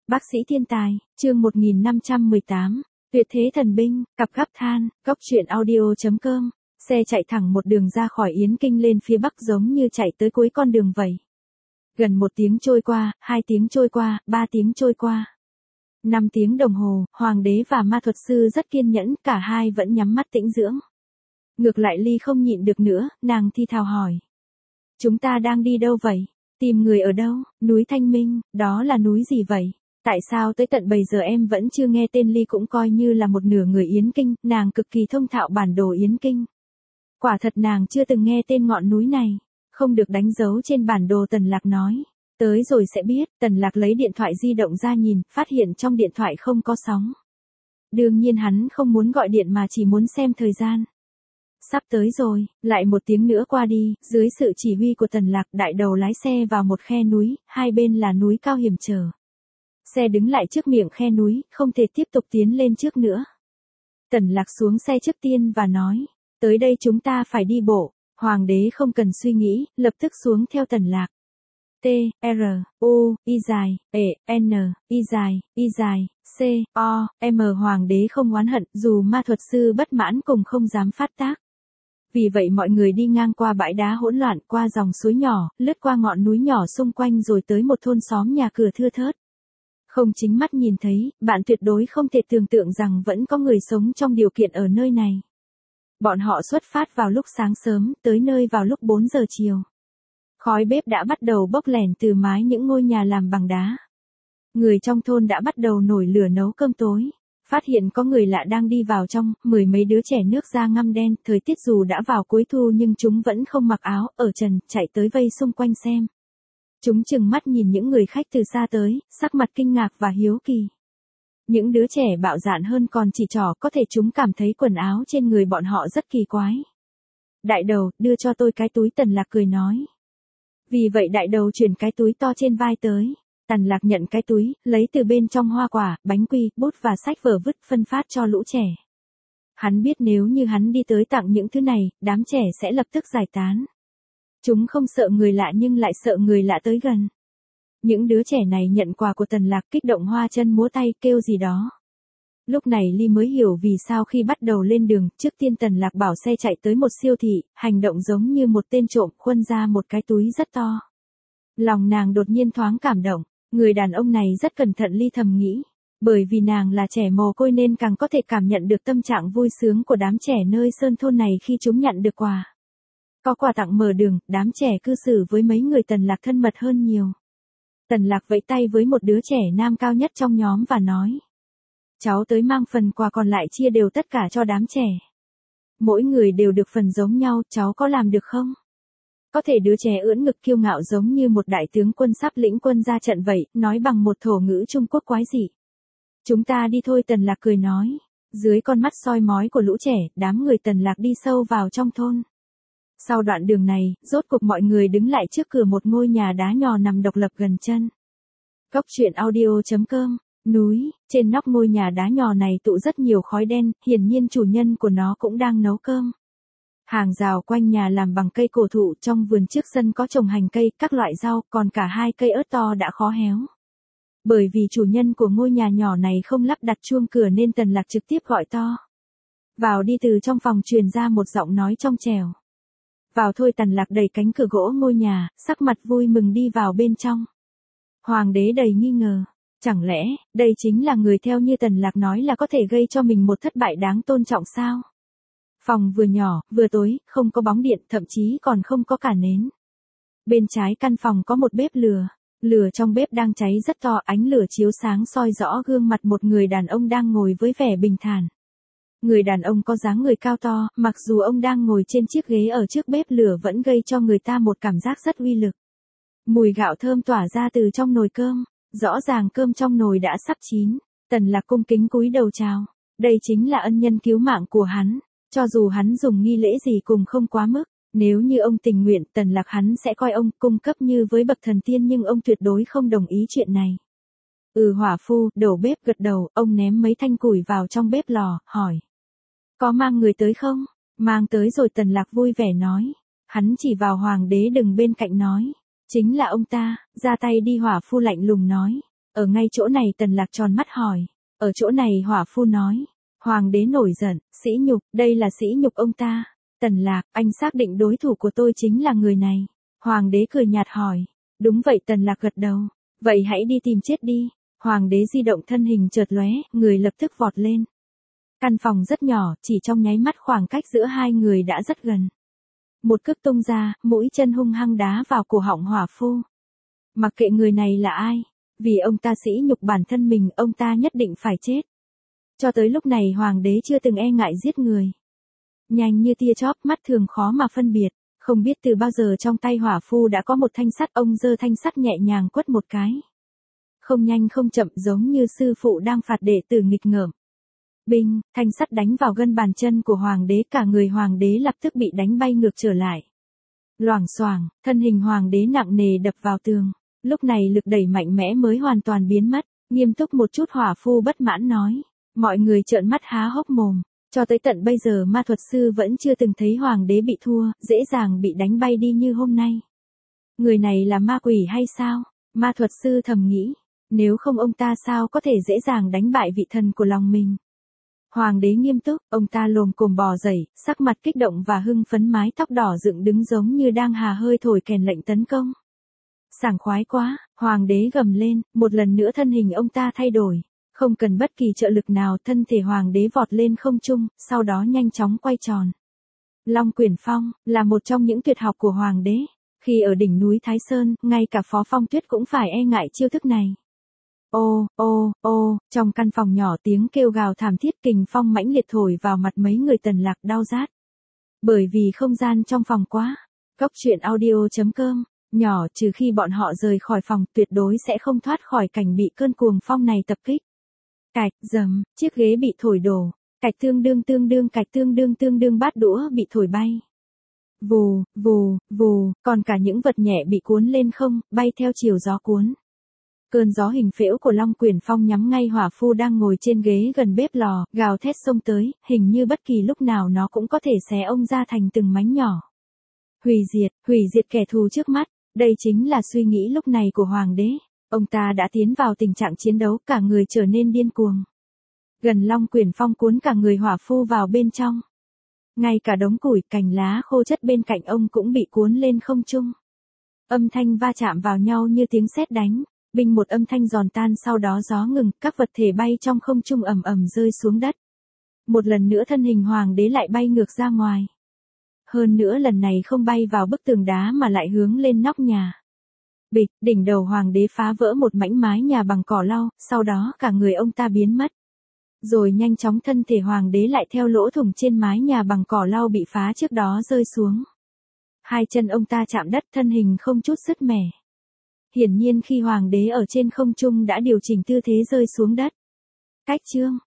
Bác sĩ thiên tài, chương 1518, tuyệt thế thần binh, cặp gắp than, góc truyện audio.com, xe chạy thẳng một đường ra khỏi Yến Kinh lên phía bắc giống như chạy tới cuối con đường vậy. Gần 1 tiếng trôi qua, 2 tiếng trôi qua, 3 tiếng trôi qua. 5 tiếng đồng hồ, hoàng đế và ma thuật sư rất kiên nhẫn, cả hai vẫn nhắm mắt tĩnh dưỡng. Ngược lại Ly không nhịn được nữa, nàng thi thào hỏi. Chúng ta đang đi đâu vậy? Tìm người ở đâu? Núi Thanh Minh, đó là núi gì vậy? Tại sao tới tận bây giờ em vẫn chưa nghe tên? Ly cũng coi như là một nửa người Yến Kinh, nàng cực kỳ thông thạo bản đồ Yến Kinh. Quả thật nàng chưa từng nghe tên ngọn núi này, không được đánh dấu trên bản đồ. Tần Lạc nói. Tới rồi sẽ biết. Tần Lạc lấy điện thoại di động ra nhìn, phát hiện trong điện thoại không có sóng. Đương nhiên hắn không muốn gọi điện mà chỉ muốn xem thời gian. Sắp tới rồi, lại 1 tiếng nữa qua đi, dưới sự chỉ huy của Tần Lạc, đại đầu lái xe vào một khe núi, hai bên là núi cao hiểm trở. Xe đứng lại trước miệng khe núi, không thể tiếp tục tiến lên trước nữa. Tần Lạc xuống xe trước tiên và nói, tới đây chúng ta phải đi bộ. Hoàng đế không cần suy nghĩ, lập tức xuống theo Tần Lạc. T, R, U, I dài, E, N, I dài, C, O, M. Hoàng đế không oán hận, dù ma thuật sư bất mãn cùng không dám phát tác. Vì vậy mọi người đi ngang qua bãi đá hỗn loạn, qua dòng suối nhỏ, lướt qua ngọn núi nhỏ xung quanh rồi tới một thôn xóm nhà cửa thưa thớt. Không chính mắt nhìn thấy, bạn tuyệt đối không thể tưởng tượng rằng vẫn có người sống trong điều kiện ở nơi này. Bọn họ xuất phát vào lúc sáng sớm, tới nơi vào lúc 4 giờ chiều. Khói bếp đã bắt đầu bốc lẻn từ mái những ngôi nhà làm bằng đá. Người trong thôn đã bắt đầu nổi lửa nấu cơm tối. Phát hiện có người lạ đang đi vào trong, 10 mấy đứa trẻ nước da ngăm đen, thời tiết dù đã vào cuối thu nhưng chúng vẫn không mặc áo, ở trần, chạy tới vây xung quanh xem. Chúng chừng mắt nhìn những người khách từ xa tới, sắc mặt kinh ngạc và hiếu kỳ. Những đứa trẻ bạo dạn hơn còn chỉ trỏ, có thể chúng cảm thấy quần áo trên người bọn họ rất kỳ quái. Đại đầu, đưa cho tôi cái túi. Tần Lạc cười nói. Vì vậy đại đầu chuyển cái túi to trên vai tới. Tần Lạc nhận cái túi, lấy từ bên trong hoa quả, bánh quy, bút và sách vở vứt phân phát cho lũ trẻ. Hắn biết nếu như hắn đi tới tặng những thứ này, đám trẻ sẽ lập tức giải tán. Chúng không sợ người lạ nhưng lại sợ người lạ tới gần. Những đứa trẻ này nhận quà của Tần Lạc kích động hoa chân múa tay kêu gì đó. Lúc này Ly mới hiểu vì sao khi bắt đầu lên đường, trước tiên Tần Lạc bảo xe chạy tới một siêu thị, hành động giống như một tên trộm, khuân ra một cái túi rất to. Lòng nàng đột nhiên thoáng cảm động, người đàn ông này rất cẩn thận. Ly thầm nghĩ, bởi vì nàng là trẻ mồ côi nên càng có thể cảm nhận được tâm trạng vui sướng của đám trẻ nơi sơn thôn này khi chúng nhận được quà. Có quà tặng mở đường, đám trẻ cư xử với mấy người Tần Lạc thân mật hơn nhiều. Tần Lạc vẫy tay với một đứa trẻ nam cao nhất trong nhóm và nói. Cháu tới mang phần quà còn lại chia đều tất cả cho đám trẻ. Mỗi người đều được phần giống nhau, cháu có làm được không? Có thể đứa trẻ ưỡn ngực kiêu ngạo giống như một đại tướng quân sắp lĩnh quân ra trận vậy, nói bằng một thổ ngữ Trung Quốc quái dị. Chúng ta đi thôi. Tần Lạc cười nói. Dưới con mắt soi mói của lũ trẻ, đám người Tần Lạc đi sâu vào trong thôn. Sau đoạn đường này, rốt cuộc mọi người đứng lại trước cửa một ngôi nhà đá nhỏ nằm độc lập gần chân. Góc truyện audio.com. Núi, trên nóc ngôi nhà đá nhỏ này tụ rất nhiều khói đen, hiển nhiên chủ nhân của nó cũng đang nấu cơm. Hàng rào quanh nhà làm bằng cây cổ thụ, trong vườn trước sân có trồng hành cây, các loại rau, còn cả 2 cây ớt to đã khó héo. Bởi vì chủ nhân của ngôi nhà nhỏ này không lắp đặt chuông cửa nên Tần Lạc trực tiếp gọi to. Vào đi. Từ trong phòng truyền ra một giọng nói trong trẻo. Vào thôi. Tần Lạc đẩy cánh cửa gỗ ngôi nhà, sắc mặt vui mừng đi vào bên trong. Hoàng đế đầy nghi ngờ. Chẳng lẽ, đây chính là người theo như Tần Lạc nói là có thể gây cho mình một thất bại đáng tôn trọng sao? Phòng vừa nhỏ, vừa tối, không có bóng điện, thậm chí còn không có cả nến. Bên trái căn phòng có một bếp lửa. Lửa trong bếp đang cháy rất to, ánh lửa chiếu sáng soi rõ gương mặt một người đàn ông đang ngồi với vẻ bình thản. Người đàn ông có dáng người cao to, mặc dù ông đang ngồi trên chiếc ghế ở trước bếp lửa vẫn gây cho người ta một cảm giác rất uy lực. Mùi gạo thơm tỏa ra từ trong nồi cơm, rõ ràng cơm trong nồi đã sắp chín. Tần Lạc cung kính cúi đầu chào. Đây chính là ân nhân cứu mạng của hắn, cho dù hắn dùng nghi lễ gì cùng không quá mức. Nếu như ông tình nguyện, Tần Lạc hắn sẽ coi ông cung cấp như với bậc thần tiên nhưng ông tuyệt đối không đồng ý chuyện này. Hỏa phu, đầu bếp gật đầu, ông ném mấy thanh củi vào trong bếp lò, hỏi. Có mang người tới không? Mang tới rồi. Tần Lạc vui vẻ nói. Hắn chỉ vào hoàng đế đứng bên cạnh nói. Chính là ông ta, ra tay đi. Hỏa phu lạnh lùng nói. Ở ngay chỗ này Tần Lạc tròn mắt hỏi. Ở chỗ này hỏa phu nói. Hoàng đế nổi giận, sỉ nhục, đây là sỉ nhục ông ta. Tần Lạc, anh xác định đối thủ của tôi chính là người này. Hoàng đế cười nhạt hỏi. Đúng vậy Tần Lạc gật đầu. Vậy hãy đi tìm chết đi. Hoàng đế di động thân hình chợt lóe, người lập tức vọt lên. Căn phòng rất nhỏ, chỉ trong nháy mắt khoảng cách giữa hai người đã rất gần. Một cước tung ra, mũi chân hung hăng đá vào cổ họng hỏa phu. Mặc kệ người này là ai, vì ông ta sỉ nhục bản thân mình, ông ta nhất định phải chết. Cho tới lúc này hoàng đế chưa từng e ngại giết người. Nhanh như tia chớp, mắt thường khó mà phân biệt, không biết từ bao giờ trong tay hỏa phu đã có một thanh sắt, ông giơ thanh sắt nhẹ nhàng quất một cái. Không nhanh không chậm, giống như sư phụ đang phạt đệ tử nghịch ngợm. Binh, thanh sắt đánh vào gân bàn chân của hoàng đế, cả người hoàng đế lập tức bị đánh bay ngược trở lại. Loảng xoảng, thân hình hoàng đế nặng nề đập vào tường. Lúc này lực đẩy mạnh mẽ mới hoàn toàn biến mất. Nghiêm túc một chút, hỏa phu bất mãn nói. Mọi người trợn mắt há hốc mồm. Cho tới tận bây giờ ma thuật sư vẫn chưa từng thấy hoàng đế bị thua, dễ dàng bị đánh bay đi như hôm nay. Người này là ma quỷ hay sao? Ma thuật sư thầm nghĩ. Nếu không ông ta sao có thể dễ dàng đánh bại vị thần của lòng mình. Hoàng đế nghiêm túc, ông ta lồm cồm bò dậy, sắc mặt kích động và hưng phấn, mái tóc đỏ dựng đứng giống như đang hà hơi thổi kèn lệnh tấn công. Sảng khoái quá, hoàng đế gầm lên, một lần nữa thân hình ông ta thay đổi. Không cần bất kỳ trợ lực nào, thân thể hoàng đế vọt lên không trung, sau đó nhanh chóng quay tròn. Long Quyển Phong, là một trong những tuyệt học của hoàng đế. Khi ở đỉnh núi Thái Sơn, ngay cả Phó Phong Tuyết cũng phải e ngại chiêu thức này. Ô, ô, ô, trong căn phòng nhỏ tiếng kêu gào thảm thiết, kình phong mãnh liệt thổi vào mặt mấy người Tần Lạc đau rát. Bởi vì không gian trong phòng quá. Góc truyện audio.com, nhỏ, trừ khi bọn họ rời khỏi phòng, tuyệt đối sẽ không thoát khỏi cảnh bị cơn cuồng phong này tập kích. Cạch, dầm, chiếc ghế bị thổi đổ. Cạch cạch tương đương bát đũa bị thổi bay. Vù, vù, vù, còn cả những vật nhẹ bị cuốn lên không, bay theo chiều gió cuốn. Cơn gió hình phễu của Long Quyển Phong nhắm ngay hỏa phu đang ngồi trên ghế gần bếp lò, gào thét xông tới, hình như bất kỳ lúc nào nó cũng có thể xé ông ra thành từng mảnh nhỏ. Hủy diệt kẻ thù trước mắt, đây chính là suy nghĩ lúc này của hoàng đế. Ông ta đã tiến vào tình trạng chiến đấu, cả người trở nên điên cuồng. Gần Long Quyển Phong cuốn cả người hỏa phu vào bên trong. Ngay cả đống củi, cành lá khô chất bên cạnh ông cũng bị cuốn lên không trung. Âm thanh va chạm vào nhau như tiếng sét đánh. Bình một âm thanh giòn tan, sau đó gió ngừng, các vật thể bay trong không trung ầm ầm rơi xuống đất. Một lần nữa thân hình hoàng đế lại bay ngược ra ngoài. Hơn nữa lần này không bay vào bức tường đá mà lại hướng lên nóc nhà. Bịch, đỉnh đầu hoàng đế phá vỡ một mảnh mái nhà bằng cỏ lau, sau đó cả người ông ta biến mất. Rồi nhanh chóng thân thể hoàng đế lại theo lỗ thủng trên mái nhà bằng cỏ lau bị phá trước đó rơi xuống. Hai chân ông ta chạm đất, thân hình không chút sứt mẻ. Hiển nhiên khi hoàng đế ở trên không trung đã điều chỉnh tư thế rơi xuống đất. Cách chương